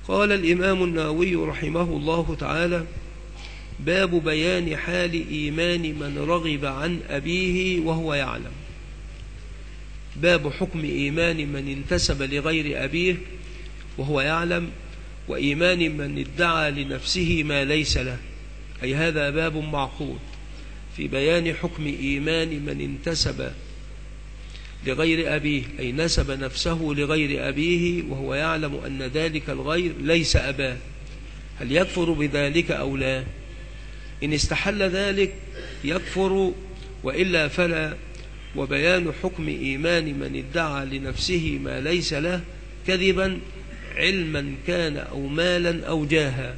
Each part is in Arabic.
قال الإمام النووي رحمه الله تعالى: باب بيان حال إيمان من رغب عن أبيه وهو يعلم. باب حكم إيمان من انتسب لغير أبيه وهو يعلم، وإيمان من ادعى لنفسه ما ليس له، أي هذا باب معقود في بيان حكم إيمان من انتسب لغير أبيه، أي نسب نفسه لغير أبيه وهو يعلم أن ذلك الغير ليس أباه، هل يكفر بذلك أو لا؟ إن استحل ذلك يكفر، وإلا فلا. وبيان حكم إيمان من ادعى لنفسه ما ليس له كذبا علما كان أو مالا أو جاها.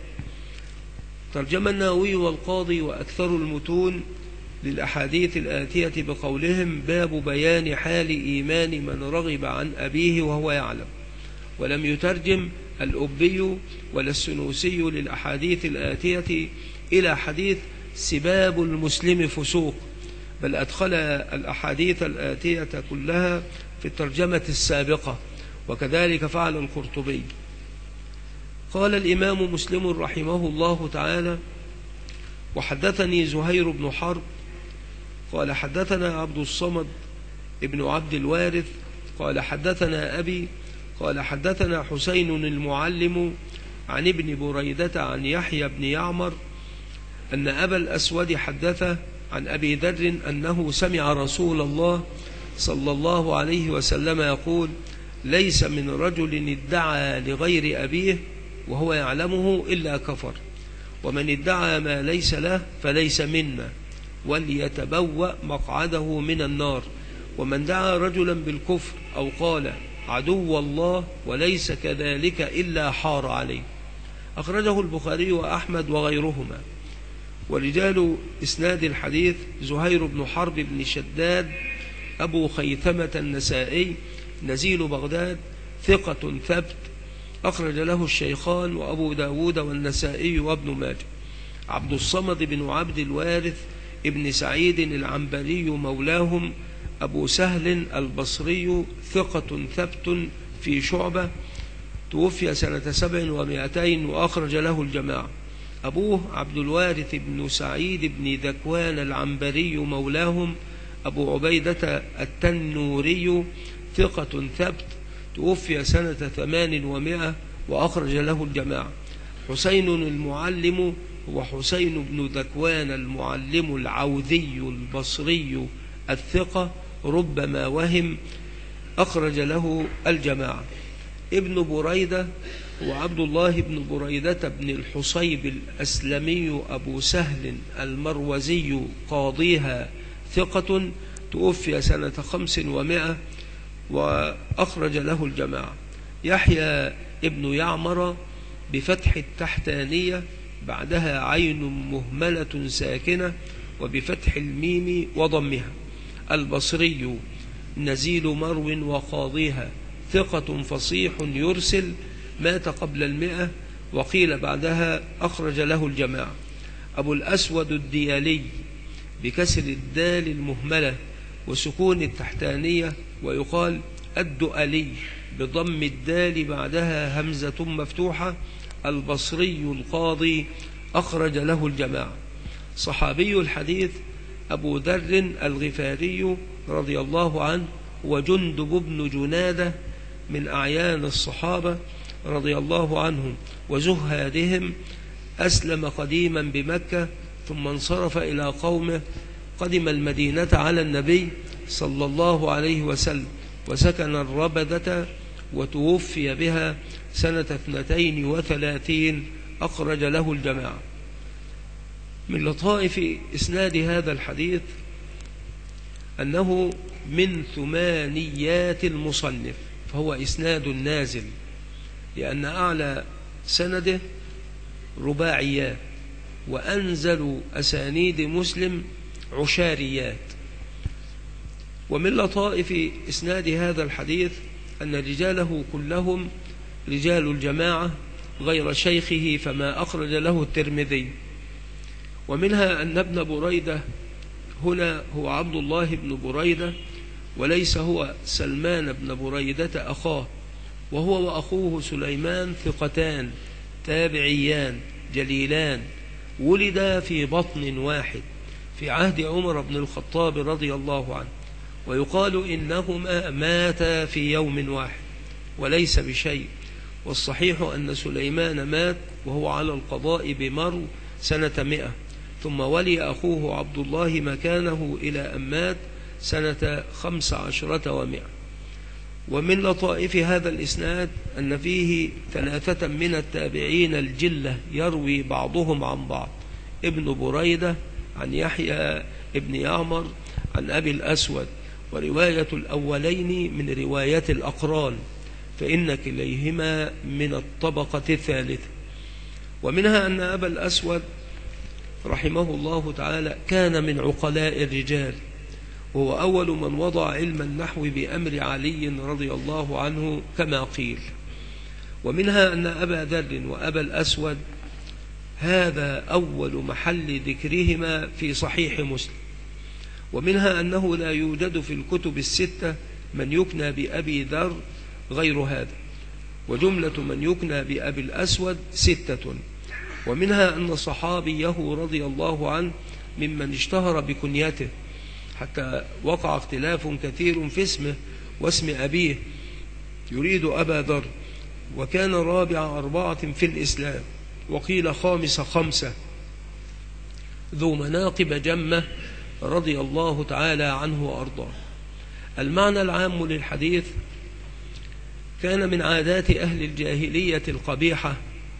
ترجم النووي والقاضي وأكثر المتون للأحاديث الآتية بقولهم: باب بيان حال إيمان من رغب عن أبيه وهو يعلم. ولم يترجم الأبي ولا السنوسي للأحاديث الآتية إلى حديث سباب المسلم فسوق، بل أدخل الأحاديث الآتية كلها في الترجمة السابقة، وكذلك فعل القرطبي. قال الإمام مسلم رحمه الله تعالى: وحدثني زهير بن حرب قال حدثنا عبد الصمد ابن عبد الوارث قال حدثنا أبي قال حدثنا حسين المعلم عن ابن بريدة عن يحيى بن يعمر أن أبا الأسود حدثه عن أبي ذر أنه سمع رسول الله صلى الله عليه وسلم يقول: ليس من رجل ادعى لغير أبيه وهو يعلمه إلا كفر، ومن ادعى ما ليس له فليس منا، وليتبوأ مقعده من النار. ومن دعا رجلا بالكفر أو قال عدو الله وليس كذلك إلا حار عليه. أخرجه البخاري وأحمد وغيرهما. ورجال إسناد الحديث: زهير بن حرب بن شداد أبو خيثمة النسائي نزيل بغداد، ثقة ثبت، أخرج له الشيخان وأبو داود والنسائي وابن ماجه. عبد الصمد بن عبد الوارث ابن سعيد العنبري مولاهم أبو سهل البصري، ثقة ثبت في شعبة، توفي سنة 700 وأخرج له الجماعة. أبوه عبد الوارث بن سعيد بن ذكوان العنبري مولاهم أبو عبيدة التنوري، ثقة ثبت، توفي سنة 800 وأخرج له الجماعة. حسين المعلم هو حسين بن ذكوان المعلم العوذي البصري الثقة، ربما وهم، أخرج له الجماعة. ابن بريدة هو عبد الله بن بريدة بن الحصيب الأسلمي أبو سهل المروزي قاضيها، ثقة، توفي سنة 500 وأخرج له الجماعة. يحيى ابن يعمر بفتح التحتانية بعدها عين مهملة ساكنة وبفتح الميم وضمها، البصري، نزيل مرو وقاضيها، ثقة فصيح يرسل، مات قبل 100 وقيل بعدها، أخرج له الجماعة. أبو الأسود الديالي بكسر الدال المهملة وسكون التحتانية، ويقال الدؤلي بضم الدال بعدها همزة مفتوحة، البصري القاضي، أخرج له الجماعة. صحابي الحديث أبو ذر الغفاري رضي الله عنه، وجندب بن جنادة من أعيان الصحابة رضي الله عنهم وزهادهم، أسلم قديما بمكة ثم انصرف إلى قومه، قدم المدينة على النبي صلى الله عليه وسلم وسكن الربذة، وتوفي بها سنة 32، أخرج له الجماعة. من لطائف إسناد هذا الحديث أنه من ثمانيات المصنف، فهو إسناد نازل، لأن أعلى سنده رباعيات، وأنزل أسانيد مسلم عشاريات. ومن لطائف إسناد هذا الحديث أن رجاله كلهم رجال الجماعة غير شيخه، فما أخرج له الترمذي. ومنها أن ابن بريدة هنا هو عبد الله بن بريدة، وليس هو سلمان بن بريدة أخاه، وهو وأخوه سليمان ثقتان تابعيان جليلان، ولدا في بطن واحد في عهد عمر بن الخطاب رضي الله عنه، ويقال إنهما ماتا في يوم واحد وليس بشيء، والصحيح أن سليمان مات وهو على القضاء بمرو سنة 100، ثم ولي أخوه عبد الله مكانه إلى أن مات سنة 15 و100. ومن لطائف هذا الإسناد أن فيه 3 من التابعين الجلة يروي بعضهم عن بعض: ابن بريدة عن يحيى ابن يعمر عن أبي الأسود، ورواية الأولين من رواية الأقران، فإن كليهما من الطبقة الثالثة. ومنها أن أبا الأسود رحمه الله تعالى كان من عقلاء الرجال، وهو أول من وضع علم النحو بأمر علي رضي الله عنه كما قيل. ومنها أن أبا ذر وأبا الأسود هذا أول محل ذكرهما في صحيح مسلم. ومنها أنه لا يوجد في الكتب الستة من يكنى بأبي ذر غير هذا، وجملة من يكنى بأبي الأسود 6. ومنها أن صحابيه رضي الله عنه ممن اشتهر بكنيته، حتى وقع اختلاف كثير في اسمه واسم أبيه، يريد أبا ذر، وكان رابع 4 في الإسلام، وقيل خامس 5، ذو مناقب جمة رضي الله تعالى عنه وأرضاه. المعنى العام للحديث: كان من عادات أهل الجاهلية القبيحة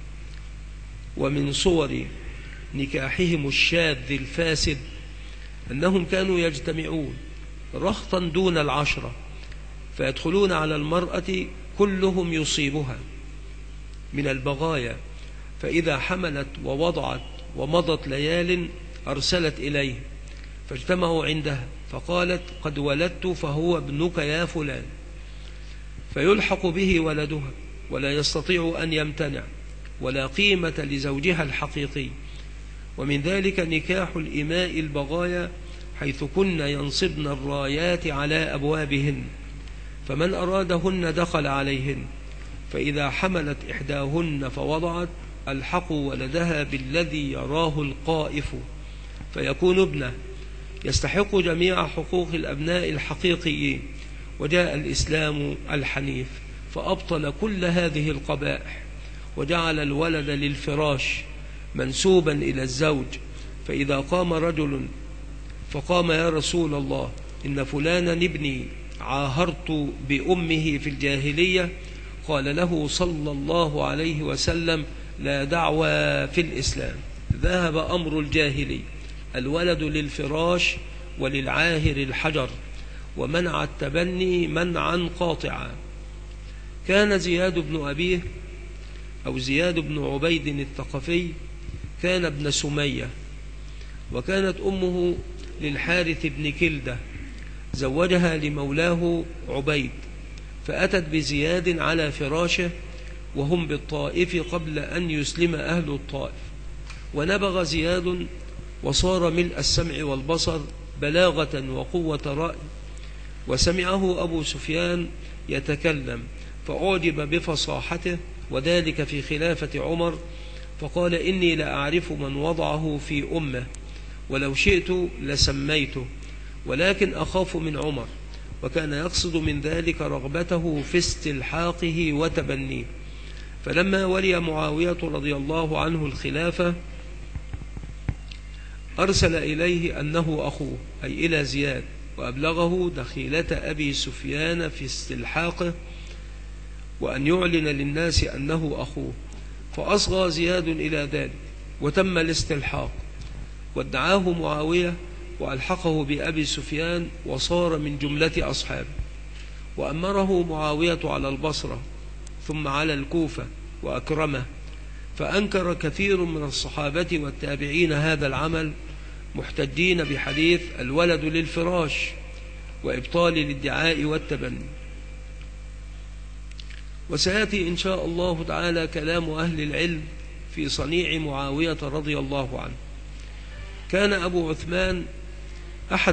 ومن صور نكاحهم الشاذ الفاسد أنهم كانوا يجتمعون رهطا دون 10، فيدخلون على المرأة كلهم يصيبها من البغايا، فإذا حملت ووضعت ومضت ليال أرسلت إليه، فاجتمعوا عندها فقالت: قد ولدت فهو ابنك يا فلان، فيلحق به ولدها ولا يستطيع أن يمتنع، ولا قيمة لزوجها الحقيقي. ومن ذلك نكاح الإماء البغايا، حيث كن ينصبن الرايات على أبوابهن، فمن أرادهن دخل عليهن، فإذا حملت إحداهن فوضعت ألحقوا ولدها بالذي يراه القائف فيكون ابنه، يستحق جميع حقوق الأبناء الحقيقيين. وجاء الإسلام الحنيف فأبطل كل هذه القبائح، وجعل الولد للفراش منسوبا إلى الزوج، فإذا قام رجل فقام: يا رسول الله، إن فلانا ابني عاهرت بأمه في الجاهلية، قال له صلى الله عليه وسلم: لا دعوى في الإسلام، ذهب أمر الجاهلي، الولد للفراش وللعاهر الحجر، ومنع التبني منعا قاطعا. كان زياد بن أبيه أو زياد بن عبيد الثقفي كان ابن سمية، وكانت أمه للحارث بن كلدة، زوجها لمولاه عبيد، فأتت بزياد على فراشه وهم بالطائف قبل أن يسلم أهل الطائف، ونبغ زياد وصار ملء السمع والبصر بلاغة وقوة رأي، وسمعه أبو سفيان يتكلم فأعجب بفصاحته، وذلك في خلافة عمر، فقال: إني لأعرف من وضعه في أمه، ولو شئت لسميته، ولكن أخاف من عمر. وكان يقصد من ذلك رغبته في استلحاقه وتبنيه. فلما ولي معاوية رضي الله عنه الخلافة أرسل إليه أنه أخوه، أي إلى زياد، وأبلغه دخيلة أبي سفيان في استلحاقه، وأن يعلن للناس أنه أخوه، فأصغى زياد إلى ذلك وتم الاستلحاق، وادعاه معاوية وألحقه بأبي سفيان وصار من جملة أصحابه، وأمره معاوية على البصرة ثم على الكوفة وأكرمه، فأنكر كثير من الصحابة والتابعين هذا العمل، محتجين بحديث الولد للفراش وإبطال الادعاء والتبني. وسيأتي إن شاء الله تعالى كلام أهل العلم في صنيع معاوية رضي الله عنه. كان أبو عثمان أحد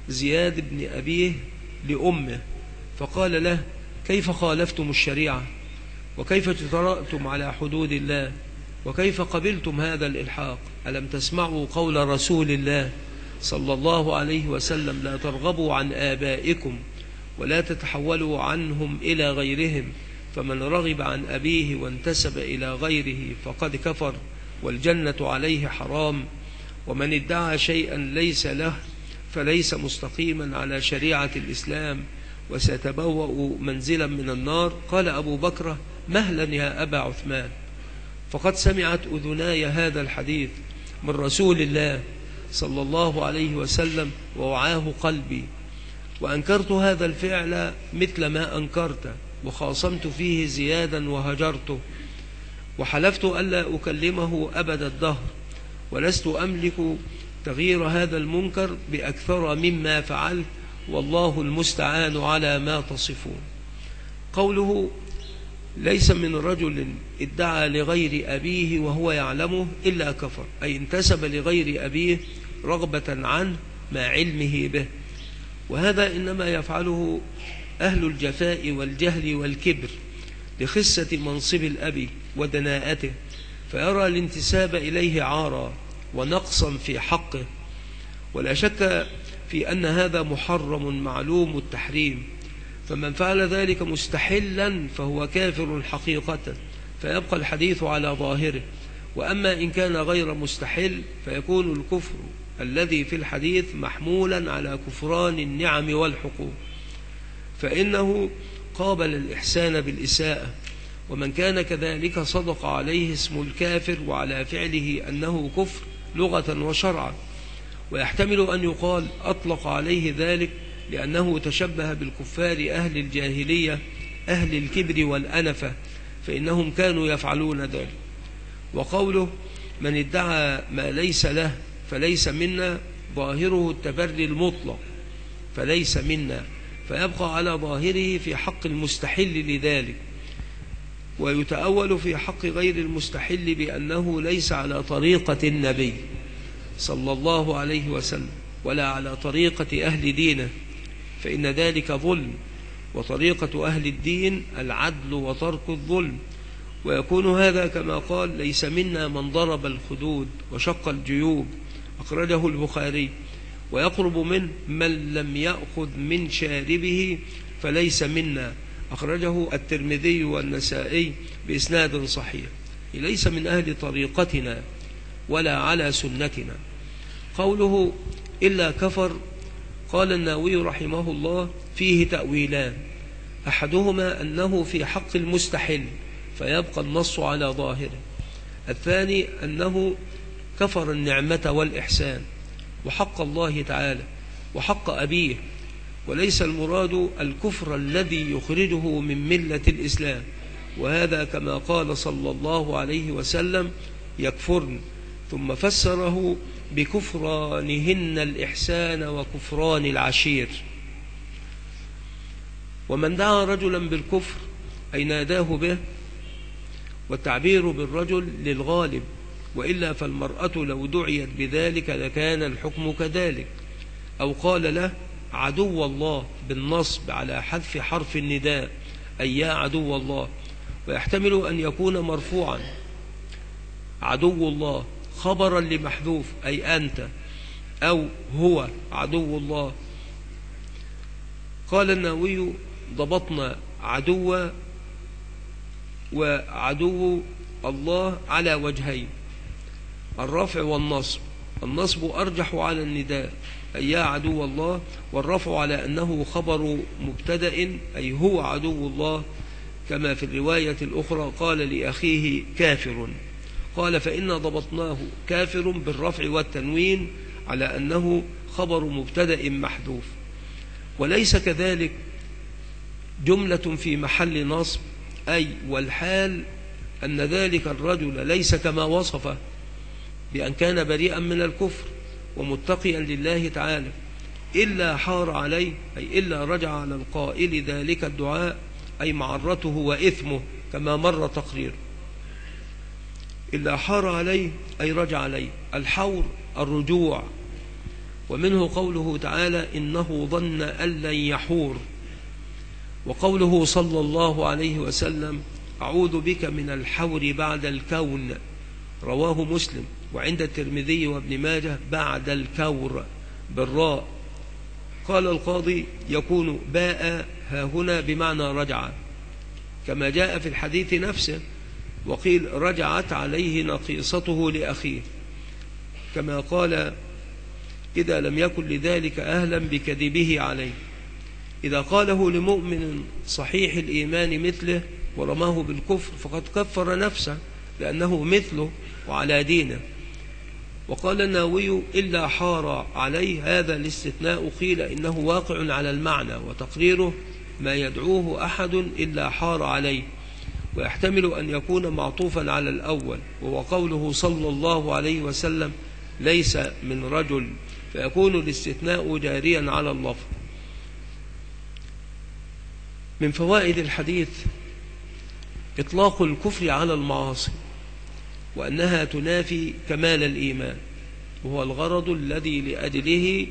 زياد بن أبيه لأمه فقال له: كيف خالفتم الشريعة؟ وكيف تطرأتم على حدود الله؟ وكيف قبلتم هذا الإلحاق؟ ألم تسمعوا قول رسول الله صلى الله عليه وسلم: لا ترغبوا عن آبائكم ولا تتحولوا عنهم إلى غيرهم، فمن رغب عن أبيه وانتسب إلى غيره فقد كفر والجنة عليه حرام، ومن ادعى شيئا ليس له فليس مستقيما على شريعة الإسلام وسيتبوأ منزلا من النار. قال أبو بكر: مهلا يا أبا عثمان، فقد سمعت أذناي هذا الحديث من رسول الله صلى الله عليه وسلم ووعاه قلبي، وأنكرت هذا الفعل مثل ما أنكرت، وخاصمت فيه زيادا وهجرته، وحلفت ألا أكلمه أبد الدهر، ولست أملك تغيير هذا المنكر بأكثر مما فعلت، والله المستعان على ما تصفون. قوله: ليس من رجل ادعى لغير أبيه وهو يعلمه إلا كفر، أي انتسب لغير أبيه رغبة عنه مع علمه به، وهذا إنما يفعله أهل الجفاء والجهل والكبر لخسة منصب الأب ودناءته، فيرى الانتساب إليه عارا ونقصا في حقه، ولا شك في أن هذا محرم معلوم التحريم، فمن فعل ذلك مستحلا فهو كافر حقيقة، فيبقى الحديث على ظاهره. وأما إن كان غير مستحل فيكون الكفر الذي في الحديث محمولا على كفران النعم والحقوق، فإنه قابل الإحسان بالإساءة، ومن كان كذلك صدق عليه اسم الكافر وعلى فعله أنه كفر لغة وشرعا. ويحتمل أن يقال أطلق عليه ذلك لأنه تشبه بالكفار أهل الجاهلية أهل الكبر والأنفة، فإنهم كانوا يفعلون ذلك. وقوله: من ادعى ما ليس له فليس منا، ظاهره التبري المطلق، فليس منا، فيبقى على ظاهره في حق المستحل لذلك، ويتأول في حق غير المستحل بأنه ليس على طريقة النبي صلى الله عليه وسلم ولا على طريقة أهل دينه، فإن ذلك ظلم، وطريقة أهل الدين العدل وترك الظلم. ويكون هذا كما قال: ليس منا من ضرب الخدود وشق الجيوب، أخرجه البخاري. ويقرب منه: من لم يأخذ من شاربه فليس منا، أخرجه الترمذي والنسائي بإسناد صحيح. ليس من أهل طريقتنا ولا على سنتنا. قوله: إلا كفر، قال النووي رحمه الله: فيه تأويلان، أحدهما أنه في حق المستحل فيبقى النص على ظاهره، الثاني أنه كفر النعمة والإحسان وحق الله تعالى وحق أبيه، وليس المراد الكفر الذي يخرجه من ملة الإسلام، وهذا كما قال صلى الله عليه وسلم: يكفرن، ثم فسره بكفرانهن الإحسان وكفران العشير. ومن دعا رجلا بالكفر أي ناداه به، والتعبير بالرجل للغالب، وإلا فالمرأة لو دعيت بذلك لكان الحكم كذلك، أو قال له عدو الله بالنصب على حذف حرف النداء أي يا عدو الله. ويحتمل أن يكون مرفوعا عدو الله خبرا لمحذوف أي أنت، أو هو عدو الله. قال النووي: ضبطنا عدو وعدو الله على وجهين، الرفع والنصب. النصب أرجح على النداء أي يا عدو الله، والرفع على أنه خبر مبتدأ أي هو عدو الله، كما في الرواية الأخرى قال لأخيه كافر. قال: فإن ضبطناه كافر بالرفع والتنوين على أنه خبر مبتدأ محذوف، وليس كذلك جملة في محل نصب، أي والحال أن ذلك الرجل ليس كما وصفه بأن كان بريئا من الكفر ومتقيا لله تعالى، إلا حار عليه أي إلا رجع على القائل ذلك الدعاء أي معرته وإثمه كما مر تقريره. إلا حار عليه أي رجع عليه، الحور الرجوع، ومنه قوله تعالى إنه ظن أن لن يحور، وقوله صلى الله عليه وسلم أعوذ بك من الحور بعد الكون، رواه مسلم، وعند الترمذي وابن ماجه بعد الكور بالراء. قال القاضي يكون باء هاهنا بمعنى رجع، كما جاء في الحديث نفسه، وقيل رجعت عليه نقيصته لأخيه، كما قال إذا لم يكن لذلك أهلا بكذبه عليه. إذا قاله لمؤمن صحيح الإيمان مثله ورماه بالكفر فقد كفر نفسه لأنه مثله وعلى دينه. وقال النووي إلا حار عليه، هذا الاستثناء قيل إنه واقع على المعنى، وتقريره ما يدعوه أحد إلا حار عليه، ويحتمل أن يكون معطوفا على الأول، وهو قوله صلى الله عليه وسلم ليس من رجل، فيكون الاستثناء جاريا على اللفظ. من فوائد الحديث إطلاق الكفر على المعاصي، وأنها تنافي كمال الإيمان، وهو الغرض الذي لأجله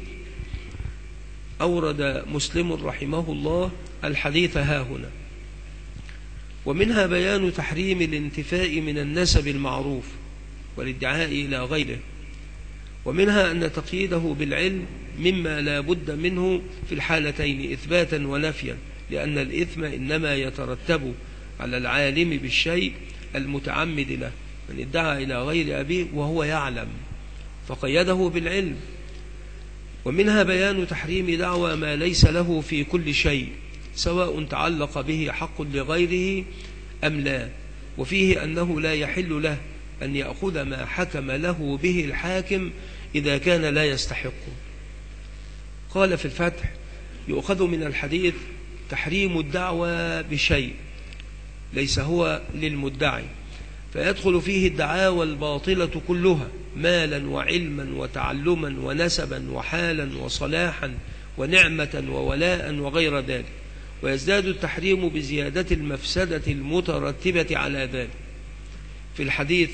أورد مسلم رحمه الله الحديث هاهنا. ومنها بيان تحريم الانتفاء من النسب المعروف والادعاء إلى غيره، ومنها أن تقييده بالعلم مما لا بد منه في الحالتين إثباتا ونفيا، لأن الإثم إنما يترتب على العالم بالشيء المتعمد له، من ادعى إلى غير أبيه وهو يعلم فقيده بالعلم. ومنها بيان تحريم دعوى ما ليس له في كل شيء، سواء تعلق به حق لغيره أم لا، وفيه أنه لا يحل له أن يأخذ ما حكم له به الحاكم إذا كان لا يستحقه. قال في الفتح يؤخذ من الحديث تحريم الدعوى بشيء ليس هو للمدعي، فيدخل فيه الدعاوى الباطلة كلها، مالا وعلما وتعلما ونسبا وحالا وصلاحا ونعمة وولاء وغير ذلك، ويزداد التحريم بزيادة المفسدة المترتبة على ذلك. في الحديث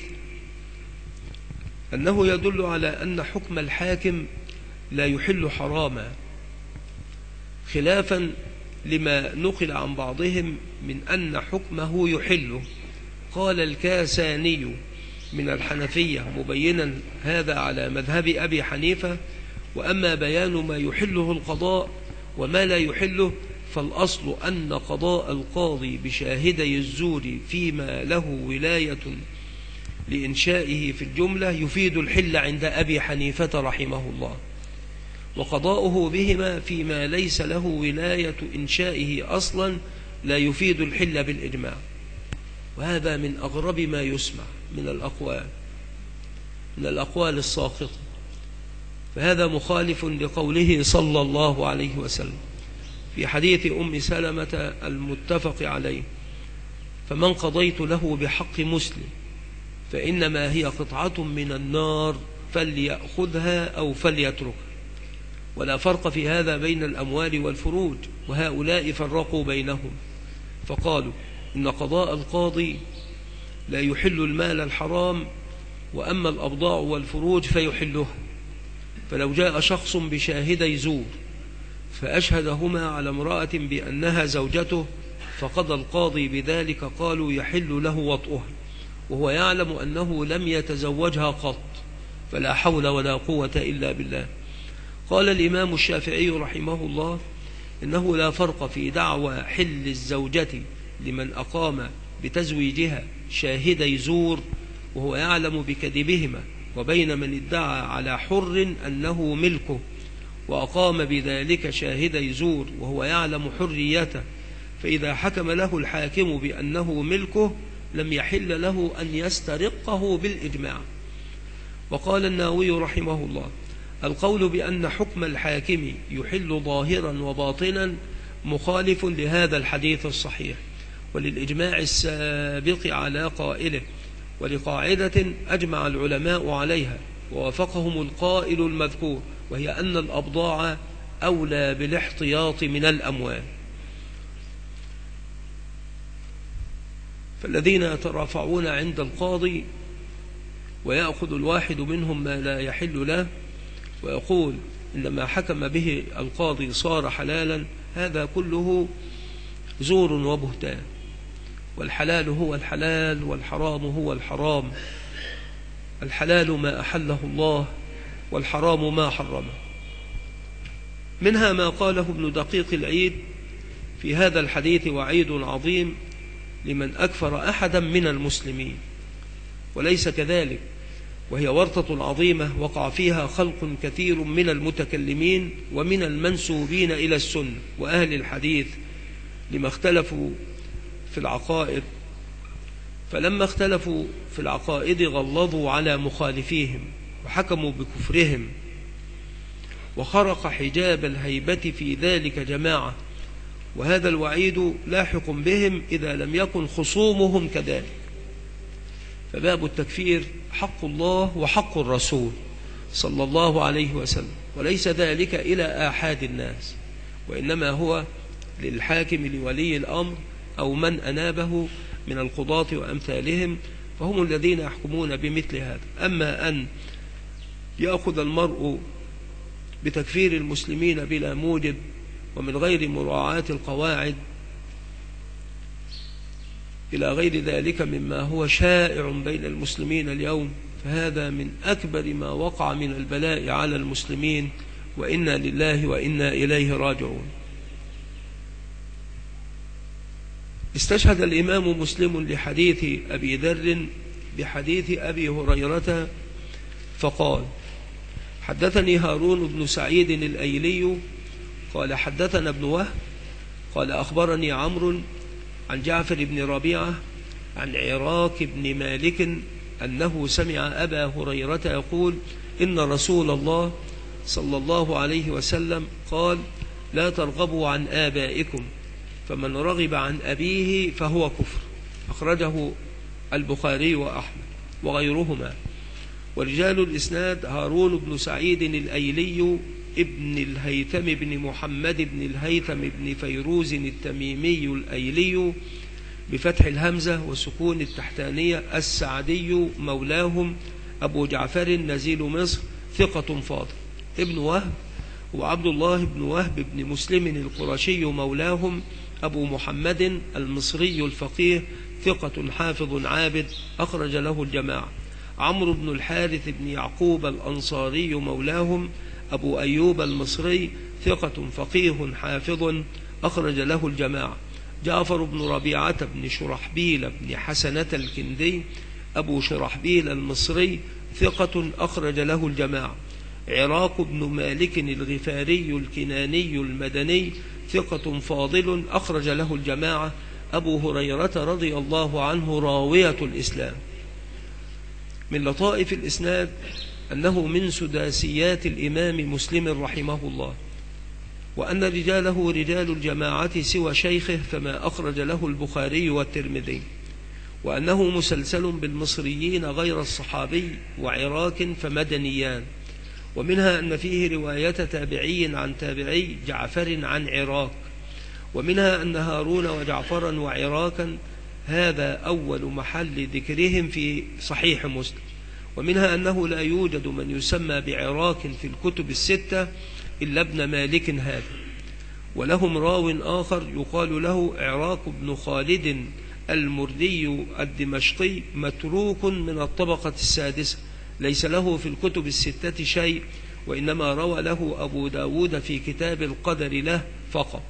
أنه يدل على أن حكم الحاكم لا يحل حراما، خلافا لما نقل عن بعضهم من أن حكمه يحله. قال الكاساني من الحنفية مبينا هذا على مذهب أبي حنيفة: وأما بيان ما يحله القضاء وما لا يحله فالأصل أن قضاء القاضي بشاهدي الزور فيما له ولاية لإنشائه في الجملة يفيد الحل عند أبي حنيفة رحمه الله، وقضاؤه بهما فيما ليس له ولاية إنشائه أصلا لا يفيد الحل بالإجماع. وهذا من أغرب ما يسمع من الأقوال الساقطة، فهذا مخالف لقوله صلى الله عليه وسلم في حديث أم سلمة المتفق عليه: فمن قضيت له بحق مسلم فإنما هي قطعة من النار فليأخذها أو فليتركها. ولا فرق في هذا بين الأموال والفروج، وهؤلاء فرقوا بينهم فقالوا إن قضاء القاضي لا يحل المال الحرام، وأما الأبضاع والفروج فيحلها. فلو جاء شخص بشاهدي زور فأشهدهما على امرأة بأنها زوجته فقضى القاضي بذلك، قالوا يحل له وطئها وهو يعلم أنه لم يتزوجها قط، فلا حول ولا قوة إلا بالله. قال الإمام الشافعي رحمه الله إنه لا فرق في دعوى حل الزوجة لمن أقام بتزويجها شاهدي زور وهو يعلم بكذبهما، وبين من ادعى على حر أنه ملكه وأقام بذلك شاهدي زور وهو يعلم حريته، فإذا حكم له الحاكم بأنه ملكه لم يحل له أن يسترقه بالإجماع. وقال النووي رحمه الله: القول بأن حكم الحاكم يحل ظاهرا وباطنا مخالف لهذا الحديث الصحيح وللإجماع السابق على قائله، ولقاعدة أجمع العلماء عليها ووافقهم القائل المذكور، وهي أن الأبضاع أولى بالاحتياط من الأموال. فالذين يترافعون عند القاضي ويأخذ الواحد منهم ما لا يحل له ويقول إنما حكم به القاضي صار حلالا، هذا كله زور وبهتان. والحلال هو الحلال والحرام هو الحرام، الحلال ما أحله الله والحرام ما حرمه. منها ما قاله ابن دقيق العيد في هذا الحديث: وعيد عظيم لمن أكفر أحدا من المسلمين. وليس كذلك، وهي ورطة عظيمة وقع فيها خلق كثير من المتكلمين ومن المنسوبين إلى السنة وأهل الحديث لما اختلفوا في العقائد، فلما اختلفوا في العقائد غلظوا على مخالفيهم وحكموا بكفرهم، وخرق حجاب الهيبة في ذلك جماعة، وهذا الوعيد لاحق بهم إذا لم يكن خصومهم كذلك. فباب التكفير حق الله وحق الرسول صلى الله عليه وسلم، وليس ذلك إلى آحاد الناس، وإنما هو للحاكم لولي الأمر أو من أنابه من القضاة وأمثالهم، فهم الذين يحكمون بمثل هذا. أما أن يأخذ المرء بتكفير المسلمين بلا موجب ومن غير مراعاة القواعد إلى غير ذلك مما هو شائع بين المسلمين اليوم، فهذا من أكبر ما وقع من البلاء على المسلمين، وإنا لله وإنا إليه راجعون. استشهد الإمام مسلم لحديث أبي ذر بحديث أبي هريرة فقال: حدثني هارون بن سعيد الأيلي قال حدثنا ابن وهب قال أخبرني عمرو عن جعفر بن ربيعة عن عراك بن مالك أنه سمع أبا هريرة يقول: إن رسول الله صلى الله عليه وسلم قال: لا ترغبوا عن آبائكم، فمن رغب عن أبيه فهو كفر. أخرجه البخاري وأحمد وغيرهما. ورجال الإسناد: هارون بن سعيد الأيلي ابن الهيثم بن محمد بن الهيثم بن فيروز التميمي الأيلي بفتح الهمزة وسكون التحتانية السعدي مولاهم، أبو جعفر نزيل مصر، ثقة فاضل. ابن وهب وعبد الله بن وهب بن مسلم القرشي مولاهم، أبو محمد المصري الفقيه، ثقة حافظ عابد، أخرج له الجماعة. عمرو بن الحارث بن يعقوب الأنصاري مولاهم، أبو أيوب المصري، ثقة فقيه حافظ، أخرج له الجماعة. جعفر بن ربيعة بن شرحبيل بن حسنة الكندي، أبو شرحبيل المصري، ثقة، أخرج له الجماعة. عراك بن مالك الغفاري الكناني المدني، ثقة فاضل، أخرج له الجماعة. أبو هريرة رضي الله عنه راوية الإسلام. من لطائف الإسناد أنه من سداسيات الإمام مسلم رحمه الله، وأن رجاله رجال الجماعة سوى شيخه فما أخرج له البخاري والترمذي، وأنه مسلسل بالمصريين غير الصحابي وعراك فمدنيان. ومنها أن فيه رواية تابعي عن تابعي جعفر عن عراك. ومنها أن هارون وجعفرا وعراكا هذا أول محل ذكرهم في صحيح مسلم. ومنها أنه لا يوجد من يسمى بعراك في الكتب الستة إلا ابن مالك هذا. ولهم راو آخر يقال له عراك بن خالد المردي الدمشقي، متروك من الطبقة السادسة، ليس له في الكتب الستة شيء، وإنما روى له أبو داود في كتاب القدر له فقط.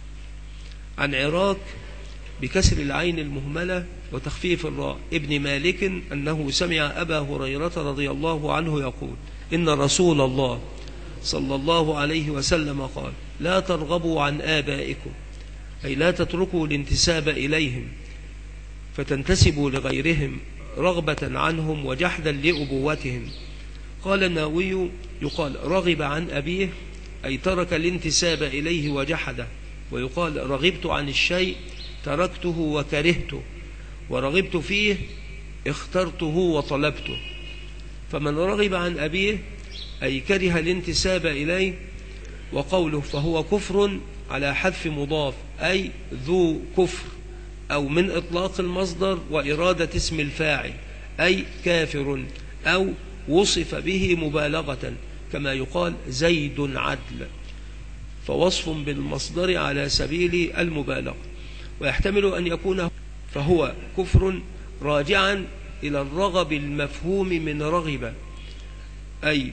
عن عراك بكسر العين المهملة وتخفيف الراء ابن مالك أنه سمع أبا هريرة رضي الله عنه يقول: إن رسول الله صلى الله عليه وسلم قال: لا ترغبوا عن آبائكم، أي لا تتركوا الانتساب إليهم فتنتسبوا لغيرهم رغبة عنهم وجحدا لأبوتهم. قال النووي: يقال رغب عن أبيه أي ترك الانتساب إليه وجحده، ويقال رغبت عن الشيء تركته وكرهته، ورغبت فيه اخترته وطلبته. فمن رغب عن أبيه أي كره الانتساب إليه. وقوله فهو كفر على حذف مضاف أي ذو كفر، أو من إطلاق المصدر وإرادة اسم الفاعل أي كافر، أو وصف به مبالغة كما يقال زيد عدل، فوصف بالمصدر على سبيل المبالغة. ويحتمل أن يكون فهو كفر راجعا إلى الرغب المفهوم من رغب، أي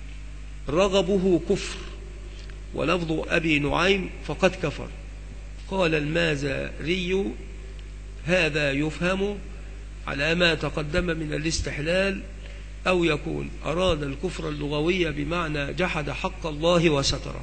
رغبه كفر، ولفظ أبي نعيم فقد كفر. قال المازري هذا يفهم على ما تقدم من الاستحلال، أو يكون أراد الكفر اللغوي بمعنى جحد حق الله وستره.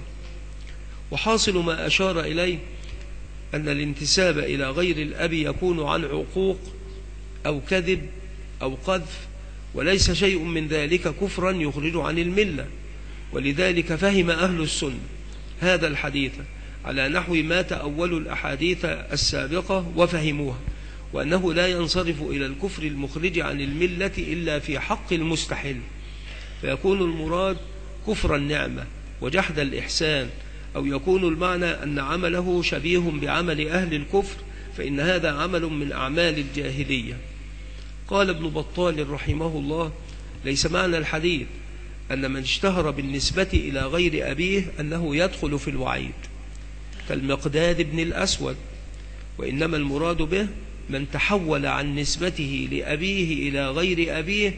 وحاصل ما أشار إليه أن الانتساب إلى غير الأب يكون عن عقوق أو كذب أو قذف، وليس شيء من ذلك كفرا يخرج عن الملة. ولذلك فهم أهل السنة هذا الحديث على نحو ما تأولوا الأحاديث السابقة وفهموها، وأنه لا ينصرف إلى الكفر المخرج عن الملة إلا في حق المستحل، فيكون المراد كفر النعمة وجحد الإحسان، أو يكون المعنى أن عمله شبيه بعمل أهل الكفر، فإن هذا عمل من أعمال الجاهلية. قال ابن بطال رحمه الله: ليس معنى الحديث أن من اشتهر بالنسبة إلى غير أبيه أنه يدخل في الوعيد كالمقداد بن الأسود، وإنما المراد به من تحول عن نسبته لأبيه إلى غير أبيه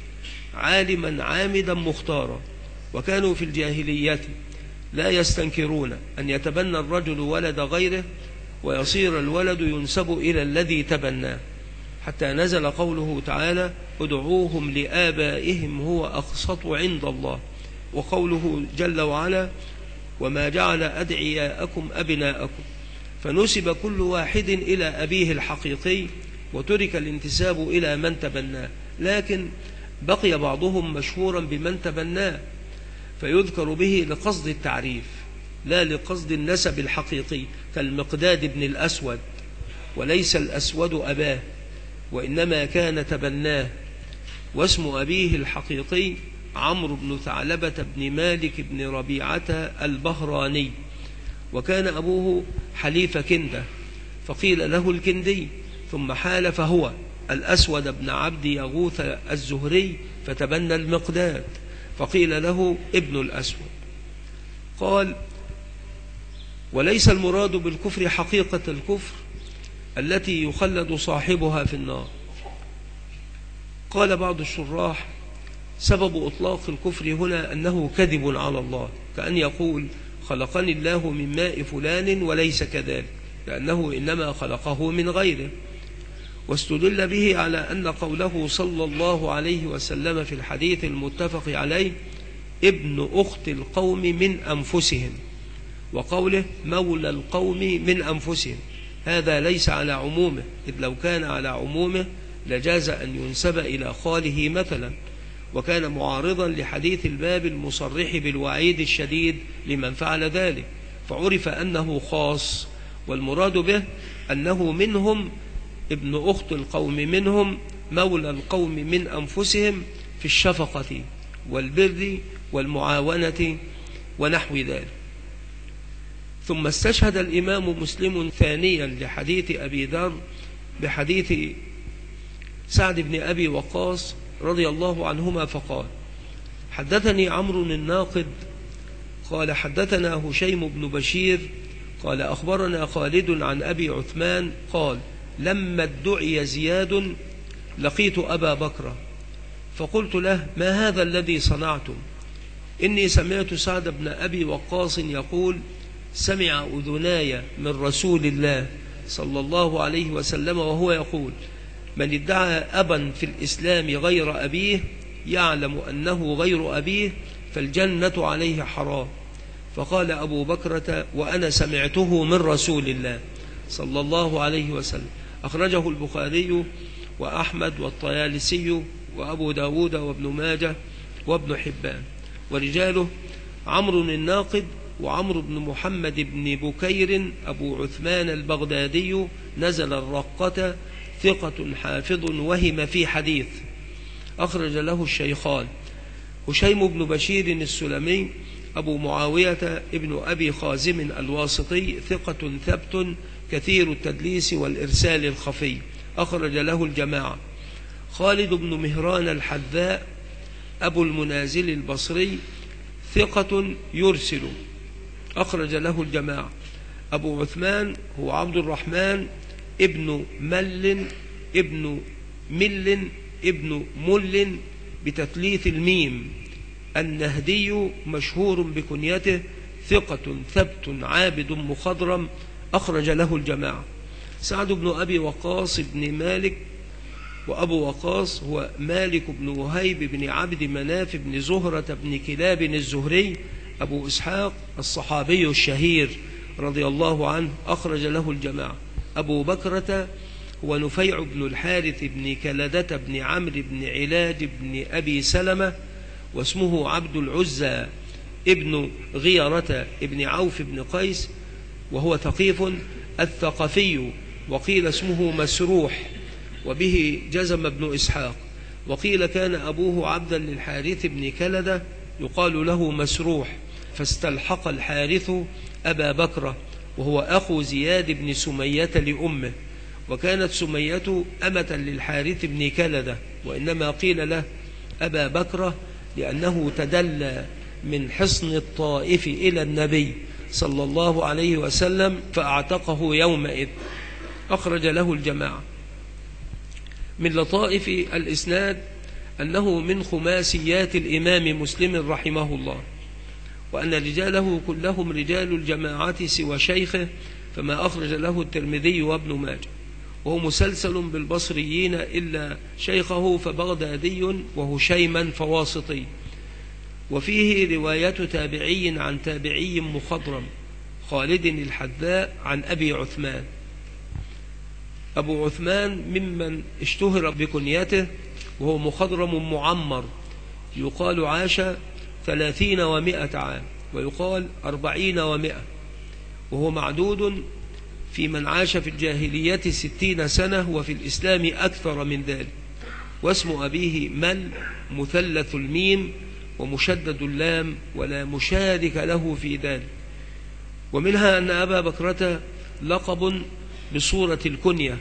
عالما عامدا مختارا. وكانوا في الجاهلية لا يستنكرون أن يتبنى الرجل ولد غيره ويصير الولد ينسب إلى الذي تبناه، حتى نزل قوله تعالى: ادعوهم لآبائهم هو أقسط عند الله، وقوله جل وعلا: وما جعل أدعياءكم أبناءكم، فنسب كل واحد إلى أبيه الحقيقي وترك الانتساب إلى من تبناه. لكن بقي بعضهم مشهورا بمن تبناه فيذكر به لقصد التعريف لا لقصد النسب الحقيقي، كالمقداد بن الأسود، وليس الأسود أباه وإنما كان تبناه، واسم أبيه الحقيقي عمرو بن ثعلبة بن مالك بن ربيعة البهراني، وكان أبوه حليف كندة فقيل له الكندي، ثم حال فهو الأسود بن عبد يغوث الزهري فتبنى المقداد فقيل له ابن الأسود. قال: وليس المراد بالكفر حقيقة الكفر التي يخلد صاحبها في النار. قال بعض الشراح: سبب إطلاق الكفر هنا أنه كذب على الله، كأن يقول: خلقني الله من ماء فلان وليس كذلك، لأنه إنما خلقه من غيره. واستدل به على أن قوله صلى الله عليه وسلم في الحديث المتفق عليه: ابن أخت القوم من أنفسهم، وقوله مولى القوم من أنفسهم، هذا ليس على عمومه، إذ لو كان على عمومه لجاز أن ينسب إلى خاله مثلا، وكان معارضا لحديث الباب المصرح بالوعيد الشديد لمن فعل ذلك، فعرف أنه خاص، والمراد به أنه منهم ابن أخت القوم منهم مولى القوم من أنفسهم في الشفقة والبر والمعاونة ونحو ذلك. ثم استشهد الإمام مسلم ثانيا لحديث أبي ذر بحديث سعد بن أبي وقاص رضي الله عنهما فقال: حدثني عمرو الناقد قال حدثنا هشيم بن بشير قال أخبرنا خالد عن أبي عثمان قال: لما ادعي زياد لقيت أبا بكر فقلت له: ما هذا الذي صنعتم؟ إني سمعت سعد بن أبي وقاص يقول: سمع أذناي من رسول الله صلى الله عليه وسلم وهو يقول: من ادعى أبا في الإسلام غير أبيه يعلم أنه غير أبيه فالجنة عليه حرام. فقال أبو بكرة: وأنا سمعته من رسول الله صلى الله عليه وسلم. أخرجه البخاري وأحمد والطيالسي وأبو داود وابن ماجه وابن حبان، ورجاله عمرو الناقد وعمرو بن محمد بن بكير أبو عثمان البغدادي نزل الرقة، ثقة حافظ وهم في حديث، أخرج له الشيخان. هشيم بن بشير السلمي أبو معاوية ابن أبي خازم الواسطي ثقة ثبت كثير التدليس والإرسال الخفي، أخرج له الجماعة. خالد بن مهران الحذاء أبو المنازل البصري ثقة يرسل، أخرج له الجماعة. أبو عثمان هو عبد الرحمن ابن مل ابن مل بتثليث الميم النهدي، مشهور بكنيته، ثقة ثبت عابد مخضرم، أخرج له الجماعة. سعد بن أبي وقاص بن مالك، وأبو وقاص هو مالك بن وهيب بن عبد مناف بن زهرة بن كلاب الزهري أبو إسحاق الصحابي الشهير رضي الله عنه، أخرج له الجماعة. أبو بكرة هو نفيع بن الحارث بن كلدة بن عمرو بن علاج بن أبي سلمة، واسمه عبد العزى ابن غيرة ابن عوف بن قيس، وهو ثقيف الثقفي، وقيل اسمه مسروح، وبه جزم ابن إسحاق. وقيل كان أبوه عبدا للحارث بن كلدة يقال له مسروح، فاستلحق الحارث أبا بكرة، وهو أخو زياد بن سمية لأمه، وكانت سمية أمة للحارث بن كلدة، وإنما قيل له أبا بكرة لأنه تدلى من حصن الطائف إلى النبي صلى الله عليه وسلم فأعتقه يومئذ، أخرج له الجماعة. من لطائف الإسناد أنه من خماسيات الإمام مسلم رحمه الله، وأن رجاله كلهم رجال الجماعة سوى شيخه، فما أخرج له الترمذي وابن ماجه، وهو مسلسل بالبصريين إلا شيخه فبغدادي وهشيما فواسطي. وفيه رواية تابعي عن تابعي مخضرم، خالد الحذاء عن أبي عثمان. أبو عثمان ممن اشتهر بكنيته، وهو مخضرم معمر، يقال عاش 30 و100 عام، ويقال 40 و100، وهو معدود في من عاش في الجاهلية 60 سنة، وفي الإسلام أكثر من ذلك. واسم أبيه مل مثلث الميم ومشدد اللام، ولا مشارك له في ذلك. ومنها أن أبا بكرة لقب بصورة الكنية.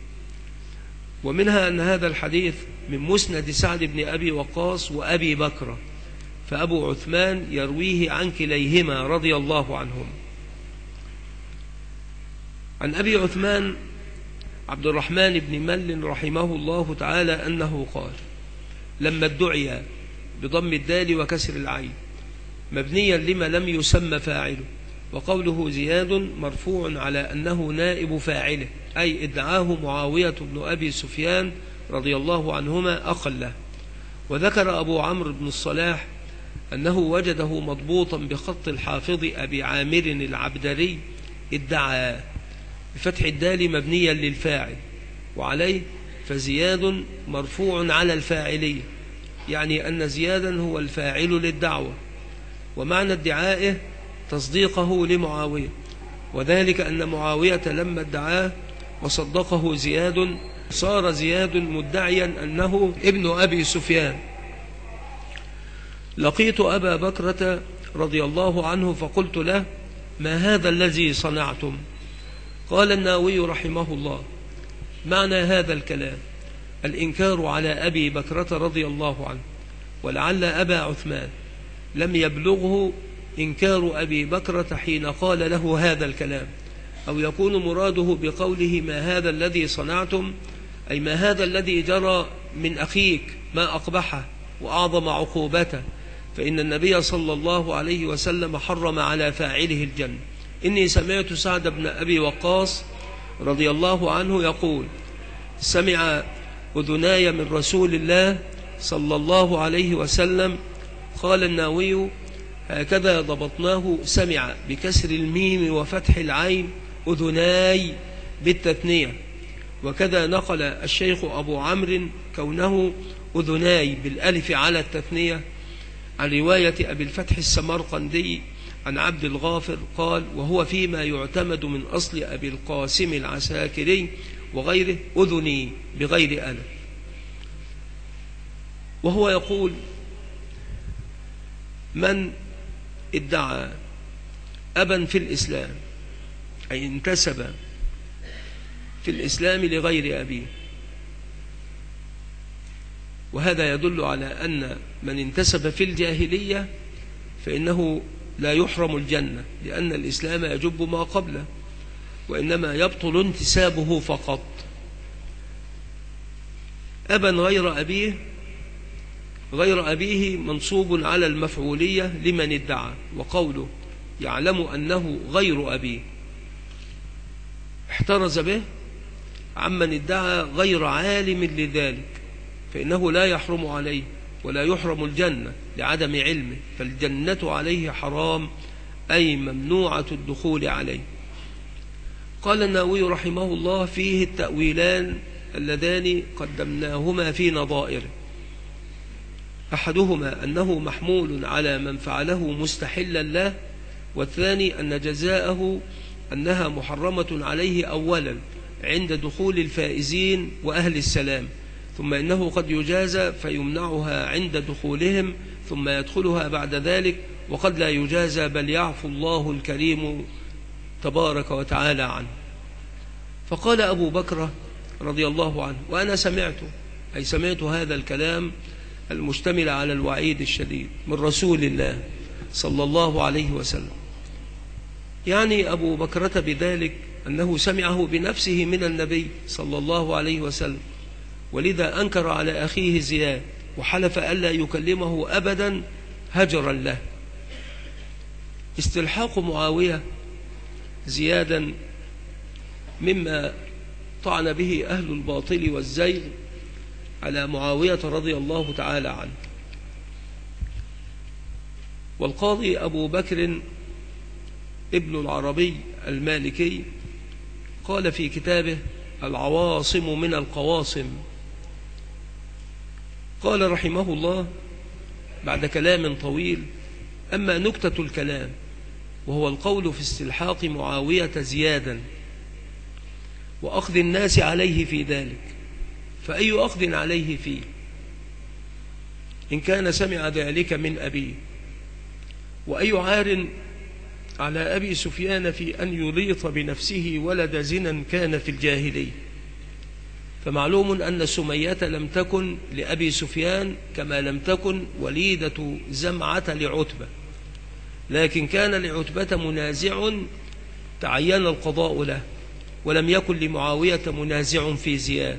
ومنها أن هذا الحديث من مسند سعد بن أبي وقاص وأبي بكرة، فأبو عثمان يرويه عن كليهما رضي الله عنهم. عن أبي عثمان عبد الرحمن بن مل رحمه الله تعالى أنه قال: لما ادعي بضم الدال وكسر العين مبنيا لما لم يسمى فاعله، وقوله زياد مرفوع على أنه نائب فاعله، أي ادعاه معاوية بن أبي سفيان رضي الله عنهما أخا له. وذكر أبو عمرو بن الصلاح أنه وجده مضبوطا بخط الحافظ أبي عامر العبدري ادعى بفتح الدال مبنيا للفاعل، وعليه فزياد مرفوع على الفاعلية، يعني أن زيادا هو الفاعل للدعوة، ومعنى ادعائه تصديقه لمعاوية، وذلك أن معاوية لما ادعاه وصدقه زياد صار زياد مدعيا أنه ابن أبي سفيان. لقيت أبا بكرة رضي الله عنه فقلت له: ما هذا الذي صنعتم؟ قال النووي رحمه الله: معنى هذا الكلام الإنكار على أبي بكرة رضي الله عنه، ولعل أبا عثمان لم يبلغه إنكار أبي بكرة حين قال له هذا الكلام، أو يكون مراده بقوله ما هذا الذي صنعتم أي ما هذا الذي جرى من أخيك، ما أقبحه وأعظم عقوبته، فإن النبي صلى الله عليه وسلم حرم على فاعله الجنة. إني سمعت سعد بن أبي وقاص رضي الله عنه يقول: سمع أذناي من رسول الله صلى الله عليه وسلم. قال النووي: هكذا ضبطناه، سمع بكسر الميم وفتح العين، أذناي بالتثنية. وكذا نقل الشيخ أبو عمرو كونه أذناي بالألف على التثنية عن رواية أبي الفتح السمرقندي عن عبد الغافر قال: وهو فيما يعتمد من أصل أبي القاسم العساكري وغيره أذني بغير ألف. وهو يقول: من ادعى أبا في الإسلام أي انتسب في الإسلام لغير أبيه، وهذا يدل على أن من انتسب في الجاهلية فإنه لا يحرم الجنة، لأن الإسلام يجب ما قبله، وإنما يبطل انتسابه فقط. أبا غير أبيه منصوب على المفعولية لمن ادعى، وقوله يعلم أنه غير أبيه احترز به عمن ادعى غير عالم لذلك، فإنه لا يحرم عليه ولا يحرم الجنة لعدم علمه، فالجنة عليه حرام، أي ممنوعة الدخول عليه. قال النووي رحمه الله: فيه التأويلان اللذان قدمناهما في نظائره، أحدهما أنه محمول على من فعله مستحلا له، والثاني أن جزاءه أنها محرمة عليه أولا عند دخول الفائزين وأهل السلام، ثم إنه قد يجازى فيمنعها عند دخولهم ثم يدخلها بعد ذلك، وقد لا يجازى بل يعفو الله الكريم تبارك وتعالى عنه. فقال أبو بكر رضي الله عنه، وأنا سمعت هذا الكلام المشتمل على الوعيد الشديد من رسول الله صلى الله عليه وسلم، يعني أبو بكرة بذلك أنه سمعه بنفسه من النبي صلى الله عليه وسلم، ولذا أنكر على أخيه زياد وحلف ألا يكلمه أبدا هجرا له. استلحاق معاوية زيادا مما طعن به أهل الباطل والزيغ على معاوية رضي الله تعالى عنه. والقاضي أبو بكر ابن العربي المالكي قال في كتابه العواصم من القواصم، قال رحمه الله بعد كلام طويل: أما نكتة الكلام وهو القول في استلحاق معاوية زيادا وأخذ الناس عليه في ذلك، فأي أخذ عليه فيه إن كان سمع ذلك من أبيه؟ وأي عار على أبي سفيان في أن يليط بنفسه ولد زنا كان في الجاهلية؟ فمعلوم أن سمية لم تكن لأبي سفيان كما لم تكن وليدة زمعة لعتبة، لكن كان لعتبة منازع تعين القضاء له، ولم يكن لمعاوية منازع في زياد.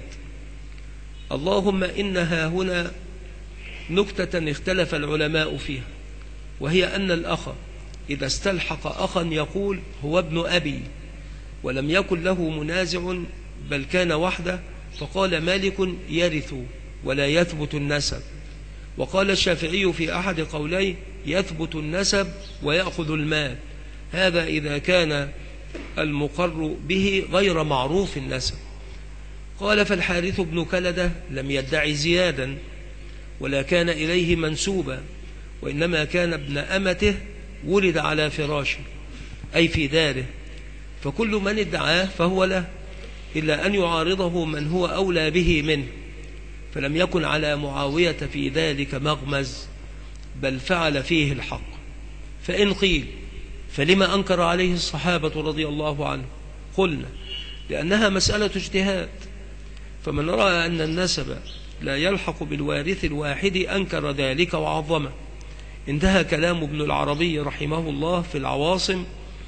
اللهم إنها هنا نكتة اختلف العلماء فيها، وهي أن الأخ إذا استلحق أخا يقول هو ابن أبي ولم يكن له منازع بل كان وحده، فقال مالك يرث ولا يثبت النسب، وقال الشافعي في أحد قوليه يثبت النسب ويأخذ المال، هذا إذا كان المقر به غير معروف النسب. قال فالحارث بن كلدة لم يدعي زيادا ولا كان إليه منسوبا، وإنما كان ابن أمته ولد على فراشه أي في داره، فكل من ادعاه فهو له، إلا أن يعارضه من هو أولى به منه، فلم يكن على معاوية في ذلك مغمز بل فعل فيه الحق. فإن قيل فلما أنكر عليه الصحابة رضي الله عنه؟ قلنا لأنها مسألة اجتهاد، فمن رأى أن النسب لا يلحق بالوارث الواحد أنكر ذلك وعظمه. انتهى كلام ابن العربي رحمه الله في العواصم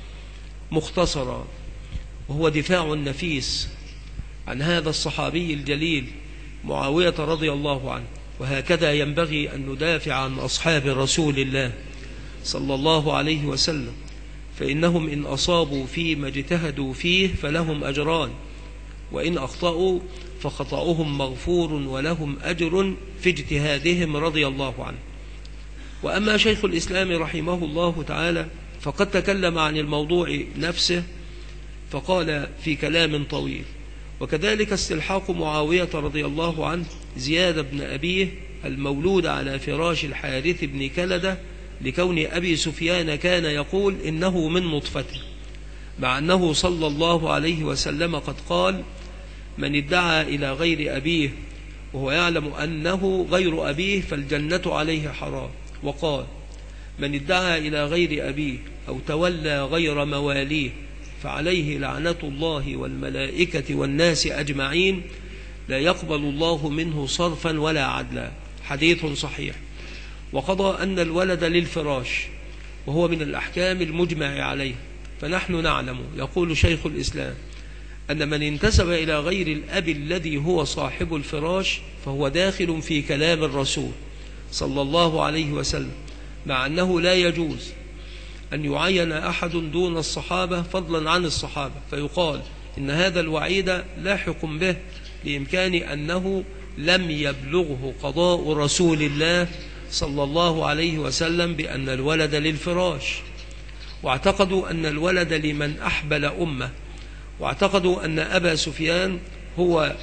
مختصرا، وهو دفاع نفيس عن هذا الصحابي الجليل معاوية رضي الله عنه. وهكذا ينبغي أن ندافع عن أصحاب رسول الله صلى الله عليه وسلم، فإنهم إن أصابوا فيما اجتهدوا فيه فلهم أجران، وإن أخطأوا فخطأهم مغفور ولهم أجر في اجتهادهم رضي الله عنه. وأما شيخ الإسلام رحمه الله تعالى فقد تكلم عن الموضوع نفسه فقال في كلام طويل: وكذلك استلحاق معاوية رضي الله عنه زياد بن أبيه المولود على فراش الحارث بن كلدة، لكون أبي سفيان كان يقول إنه من نطفته، مع أنه صلى الله عليه وسلم قد قال: من ادعى إلى غير أبيه وهو يعلم أنه غير أبيه فالجنة عليه حرام. وقال: من ادعى إلى غير أبيه أو تولى غير مواليه فعليه لعنة الله والملائكة والناس أجمعين، لا يقبل الله منه صرفا ولا عدلا. حديث صحيح. وقضى أن الولد للفراش وهو من الأحكام المجمع عليه. فنحن نعلم، يقول شيخ الإسلام، أن من انتسب إلى غير الأب الذي هو صاحب الفراش فهو داخل في كلام الرسول صلى الله عليه وسلم، مع أنه لا يجوز أن يعين أحد دون الصحابة فضلا عن الصحابة، فيقال إن هذا الوعيد لاحق به بإمكان أنه لم يبلغه قضاء رسول الله صلى الله عليه وسلم بأن الولد للفراش، واعتقدوا أن الولد لمن أحبل أمه، واعتقدوا أن أبا سفيان هو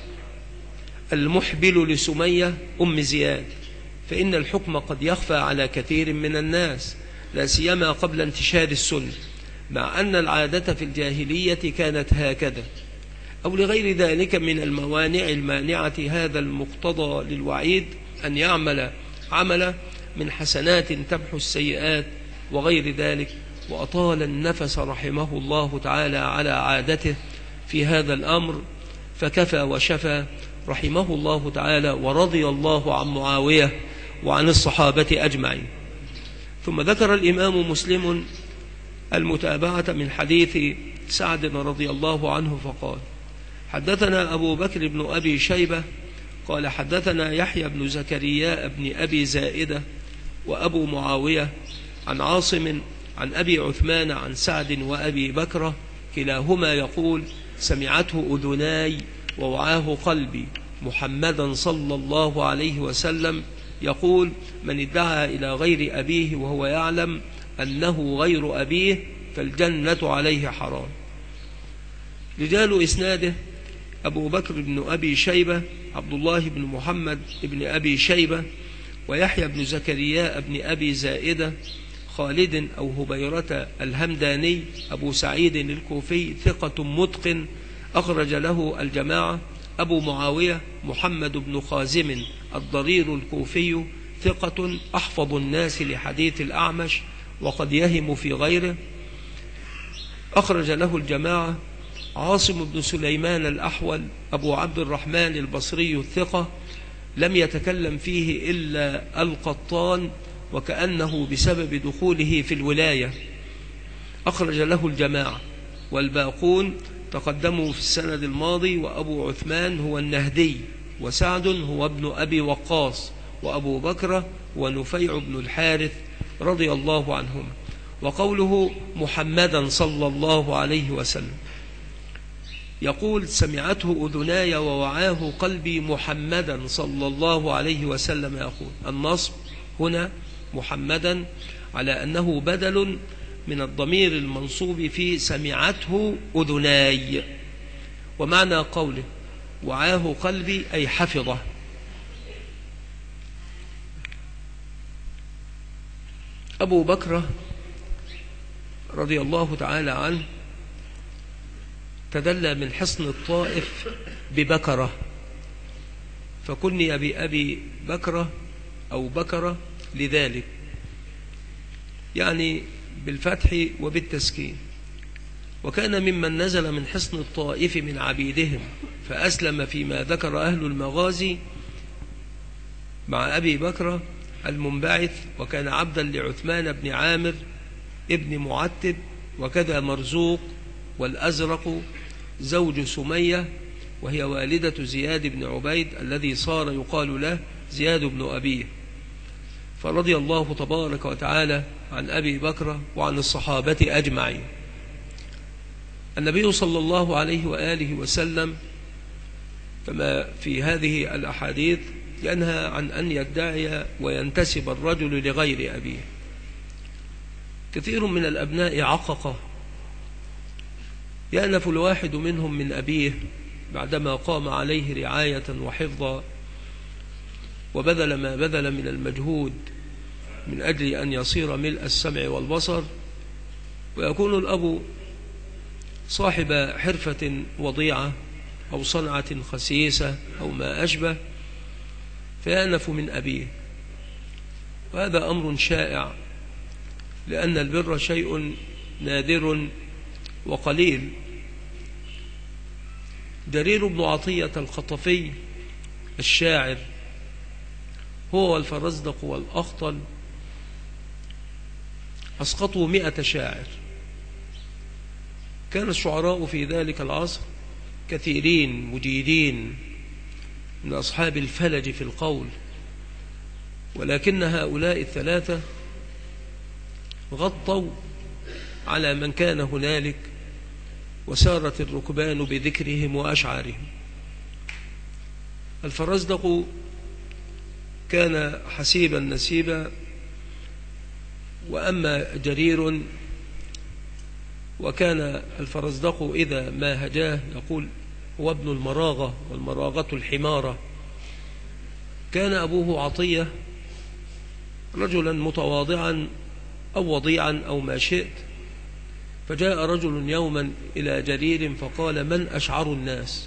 المحبل لسمية أم زياد، فإن الحكم قد يخفى على كثير من الناس، لا سيما قبل انتشار السنة، مع أن العادة في الجاهلية كانت هكذا، أو لغير ذلك من الموانع المانعة هذا المقتضى للوعيد أن يعمل عمل من حسنات تمحو السيئات وغير ذلك. وأطال النفس رحمه الله تعالى على عادته في هذا الأمر، فكفى وشفى رحمه الله تعالى، ورضي الله عن معاوية وعن الصحابة أجمعين. ثم ذكر الإمام مسلم المتابعة من حديث سعد رضي الله عنه فقال: حدثنا أبو بكر بن أبي شيبة قال حدثنا يحيى بن زكريا بن أبي زائدة وأبو معاوية عن عاصم عن أبي عثمان عن سعد وأبي بكر كلاهما يقول: سمعته أذناي ووعاه قلبي محمدا صلى الله عليه وسلم يقول: من ادعى إلى غير أبيه وهو يعلم أنه غير أبيه فالجنة عليه حرام. رجال إسناده: أبو بكر بن أبي شيبة عبد الله بن محمد بن أبي شيبة، ويحيى بن زكريا بن أبي زائدة، خالد أو هبيرة الهمداني أبو سعيد الكوفي ثقة متقن أخرج له الجماعة. أبو معاوية محمد بن خازم الضرير الكوفي ثقة أحفظ الناس لحديث الأعمش وقد يهم في غيره أخرج له الجماعة. عاصم بن سليمان الأحول أبو عبد الرحمن البصري الثقة لم يتكلم فيه إلا القطان، وكأنه بسبب دخوله في الولاية أخرج له الجماعة، والباقون تقدموا في السند الماضي. وأبو عثمان هو النهدي، وسعد هو ابن أبي وقاص، وأبو بكر ونفيع بن الحارث رضي الله عنهما. وقوله محمدا صلى الله عليه وسلم يقول: سمعته أذناي ووعاه قلبي محمدا صلى الله عليه وسلم يقول. النصب هنا محمدا على أنه بدل من الضمير المنصوب في سمعته أذناي، ومعنى قوله وعاه قلبي أي حفظه. أبو بكر رضي الله تعالى عنه تدلى من حصن الطائف ببكرة، فكني بأبي بكرة أو بكرة لذلك، يعني بالفتح وبالتسكين. وكان ممن نزل من حصن الطائف من عبيدهم، فأسلم فيما ذكر أهل المغازي مع أبي بكر المنبعث، وكان عبدا لعثمان بن عامر ابن معتب، وكذا مرزوق والأزرق زوج سمية وهي والدة زياد بن عبيد الذي صار يقال له زياد بن أبيه. فرضي الله تبارك وتعالى عن أبي بكر وعن الصحابة أجمعين. النبي صلى الله عليه وآله وسلم كما في هذه الأحاديث ينهى عن أن يدعي وينتسب الرجل لغير أبيه. كثير من الأبناء عققة يأنف الواحد منهم من أبيه بعدما قام عليه رعاية وحفظا وبذل ما بذل من المجهود من أجل أن يصير ملء السمع والبصر، ويكون الأب صاحب حرفة وضيعة أو صنعة خسيسة أو ما أشبه، فيأنف من أبيه. وهذا أمر شائع، لأن البر شيء نادر وقليل. جرير بن عطية الخطفي الشاعر هو والفرزدق والأخطل أسقطوا 100 شاعر. كان الشعراء في ذلك العصر كثيرين مجيدين من أصحاب الفلج في القول، ولكن هؤلاء الثلاثة غطوا على من كان هنالك، وسارت الركبان بذكرهم وأشعارهم. الفرزدق كان حسيبا نسيبا، وأما جرير وكان الفرزدق إذا ما هجاه يقول هو ابن المراغة، والمراغة الحمارة. كان أبوه عطية رجلا متواضعا أو وضيعا أو ما شئت، فجاء رجل يوما إلى جرير فقال: من أشعر الناس؟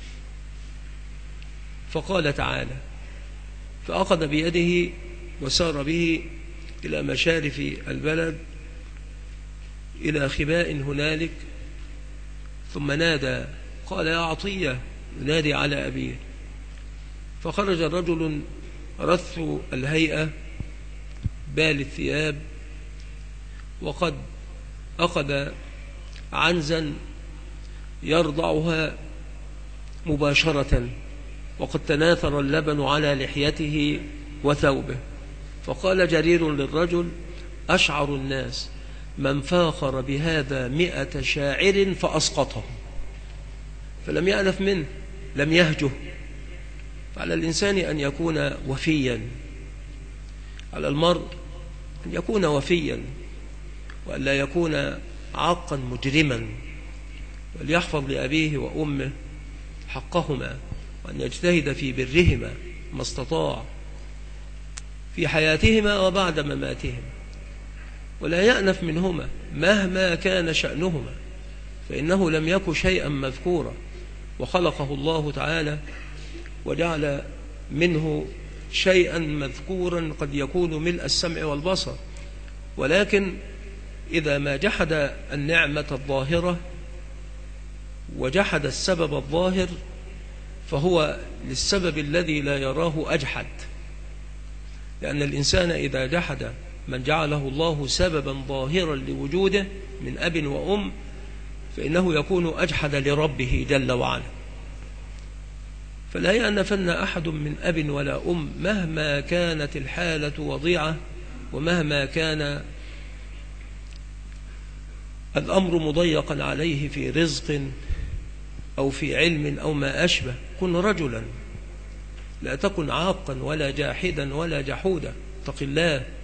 فقال: تعالى. فأخذ بيده وسار به إلى مشارف البلد إلى خباء هنالك، ثم نادى قال: يا عطية، ينادي على أبيه. فخرج رجل رث الهيئة بال الثياب، وقد أخذ عنزا يرضعها مباشرة، وقد تناثر اللبن على لحيته وثوبه. فقال جرير للرجل: أشعر الناس من فاخر بهذا 100 شاعر فأسقطه. فلم يأنف منه، لم يهجه. فعلى الإنسان أن يكون وفيا، على المرء أن يكون وفيا، وأن لا يكون عاقا مجرما، وليحفظ لأبيه وأمه حقهما، وأن يجتهد في برهما ما استطاع في حياتهما وبعد مماتهما، ولا يأنف منهما مهما كان شأنهما، فإنه لم يكن شيئا مذكورا، وخلقه الله تعالى وجعل منه شيئا مذكورا قد يكون ملء السمع والبصر، ولكن إذا ما جحد النعمة الظاهرة وجحد السبب الظاهر فهو للسبب الذي لا يراه أجحد. لأن الإنسان إذا جحد من جعله الله سببا ظاهرا لوجوده من أب وأم فإنه يكون أجحد لربه جل وعلا. فلا يأنفن أحد من أب ولا أم مهما كانت الحالة وضيعة، ومهما كان الأمر مضيقا عليه في رزق أو في علم أو ما أشبه. كن رجلا، لا تكن عاقا ولا جاحدا ولا جحودا، اتق الله